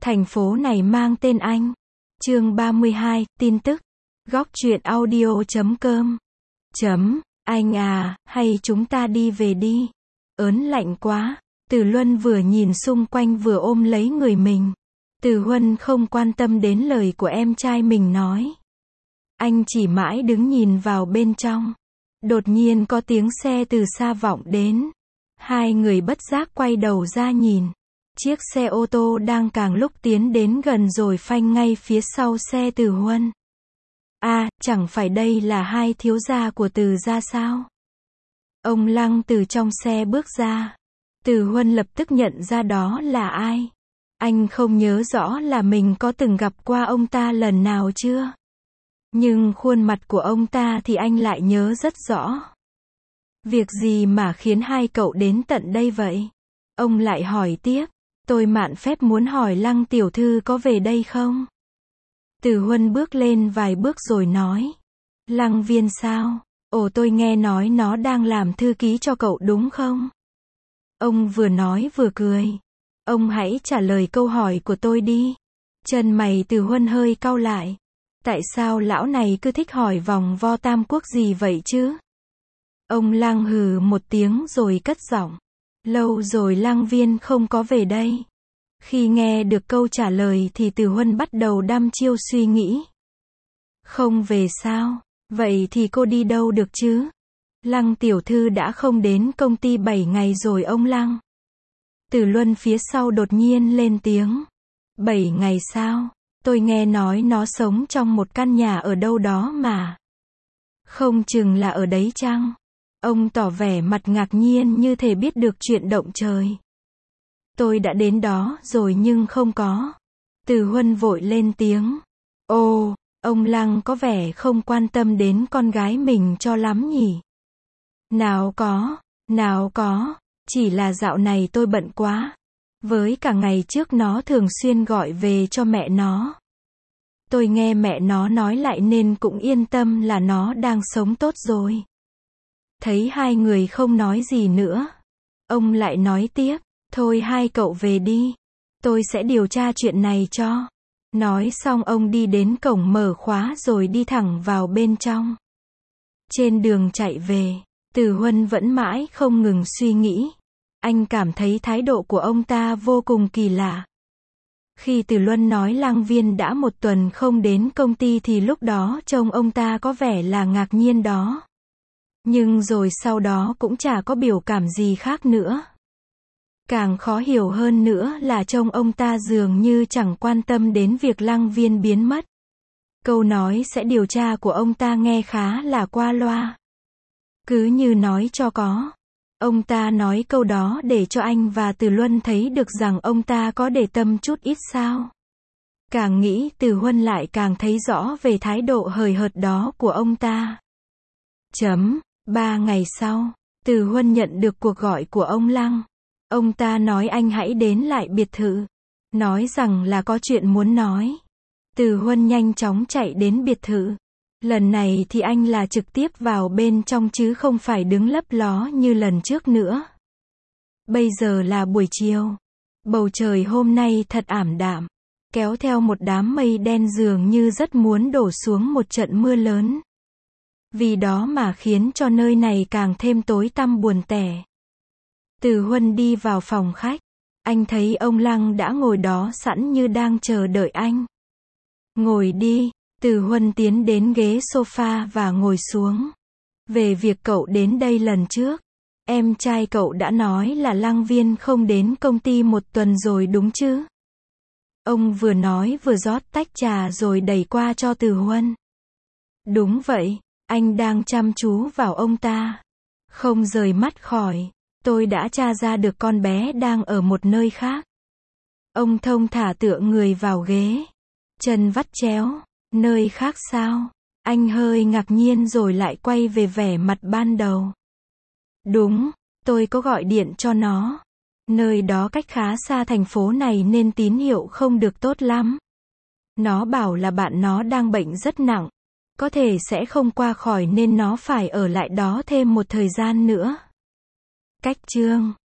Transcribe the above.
Thành phố này mang tên anh. Chương 32, tin tức. Góc truyện audio.com. Anh à, hay chúng ta đi về đi. Ớn lạnh quá. Từ Luân vừa nhìn xung quanh vừa ôm lấy người mình. Từ Huân không quan tâm đến lời của em trai mình nói. Anh chỉ mãi đứng nhìn vào bên trong. Đột nhiên có tiếng xe từ xa vọng đến. Hai người bất giác quay đầu ra nhìn. Chiếc xe ô tô đang càng lúc tiến đến gần rồi phanh ngay phía sau xe Từ Huân. À, chẳng phải đây là hai thiếu gia của Từ gia sao? Ông Lăng từ trong xe bước ra. Từ Huân lập tức nhận ra đó là ai. Anh không nhớ rõ là mình có từng gặp qua ông ta lần nào chưa. Nhưng khuôn mặt của ông ta thì anh lại nhớ rất rõ. Việc gì mà khiến hai cậu đến tận đây vậy? Ông lại hỏi tiếp. Tôi mạn phép muốn hỏi Lăng tiểu thư có về đây không? Từ Huân bước lên vài bước rồi nói. Lăng Viên sao? Ồ, tôi nghe nói nó đang làm thư ký cho cậu đúng không? Ông vừa nói vừa cười. Ông hãy trả lời câu hỏi của tôi đi. Chân mày Từ Huân hơi cau lại. Tại sao lão này cứ thích hỏi vòng vo tam quốc gì vậy chứ? Ông Lăng hừ một tiếng rồi cất giọng. Lâu rồi Lăng Viên không có về đây. Khi nghe được câu trả lời thì Từ Huân bắt đầu đăm chiêu suy nghĩ. Không về sao? Vậy thì cô đi đâu được chứ? Lăng tiểu thư đã không đến công ty 7 ngày rồi ông Lăng. Từ Luân phía sau đột nhiên lên tiếng. 7 ngày sao? Tôi nghe nói nó sống trong một căn nhà ở đâu đó mà. Không chừng là ở đấy chăng? Ông tỏ vẻ mặt ngạc nhiên như thể biết được chuyện động trời. Tôi đã đến đó rồi nhưng không có. Từ Huân vội lên tiếng. Ồ, ông Lăng có vẻ không quan tâm đến con gái mình cho lắm nhỉ? Nào có, chỉ là dạo này tôi bận quá. Với cả ngày trước nó thường xuyên gọi về cho mẹ nó. Tôi nghe mẹ nó nói lại nên cũng yên tâm là nó đang sống tốt rồi. Thấy hai người không nói gì nữa. Ông lại nói tiếp. Thôi hai cậu về đi. Tôi sẽ điều tra chuyện này cho. Nói xong ông đi đến cổng mở khóa rồi đi thẳng vào bên trong. Trên đường chạy về, Từ Huân vẫn mãi không ngừng suy nghĩ. Anh cảm thấy thái độ của ông ta vô cùng kỳ lạ. Khi Từ Luân nói Lăng Viên đã một tuần không đến công ty thì lúc đó trông ông ta có vẻ là ngạc nhiên đó. Nhưng rồi sau đó cũng chả có biểu cảm gì khác nữa. Càng khó hiểu hơn nữa là trông ông ta dường như chẳng quan tâm đến việc Lăng Viên biến mất. Câu nói sẽ điều tra của ông ta nghe khá là qua loa. Cứ như nói cho có. Ông ta nói câu đó để cho anh và Từ Luân thấy được rằng ông ta có để tâm chút ít sao. Càng nghĩ Từ Huân lại càng thấy rõ về thái độ hời hợt đó của ông ta. 3 ngày sau, Từ Huân nhận được cuộc gọi của ông Lăng. Ông ta nói anh hãy đến lại biệt thự. Nói rằng là có chuyện muốn nói. Từ Huân nhanh chóng chạy đến biệt thự. Lần này thì anh là trực tiếp vào bên trong chứ không phải đứng lấp ló như lần trước nữa. Bây giờ là buổi chiều. Bầu trời hôm nay thật ảm đạm. Kéo theo một đám mây đen dường như rất muốn đổ xuống một trận mưa lớn. Vì đó mà khiến cho nơi này càng thêm tối tăm buồn tẻ. Từ Huân đi vào phòng khách. Anh thấy ông Lăng đã ngồi đó sẵn như đang chờ đợi anh. Ngồi đi. Từ Huân tiến đến ghế sofa và ngồi xuống. Về việc cậu đến đây lần trước. Em trai cậu đã nói là Lăng Viên không đến công ty một tuần rồi đúng chứ? Ông vừa nói vừa rót tách trà rồi đẩy qua cho Từ Huân. Đúng vậy. Anh đang chăm chú vào ông ta. Không rời mắt khỏi. Tôi đã tra ra được con bé đang ở một nơi khác. Ông thong thả tựa người vào ghế. Chân vắt chéo. Nơi khác sao? Anh hơi ngạc nhiên rồi lại quay về vẻ mặt ban đầu. Đúng, tôi có gọi điện cho nó. Nơi đó cách khá xa thành phố này nên tín hiệu không được tốt lắm. Nó bảo là bạn nó đang bệnh rất nặng. Có thể sẽ không qua khỏi nên nó phải ở lại đó thêm một thời gian nữa. Cách chương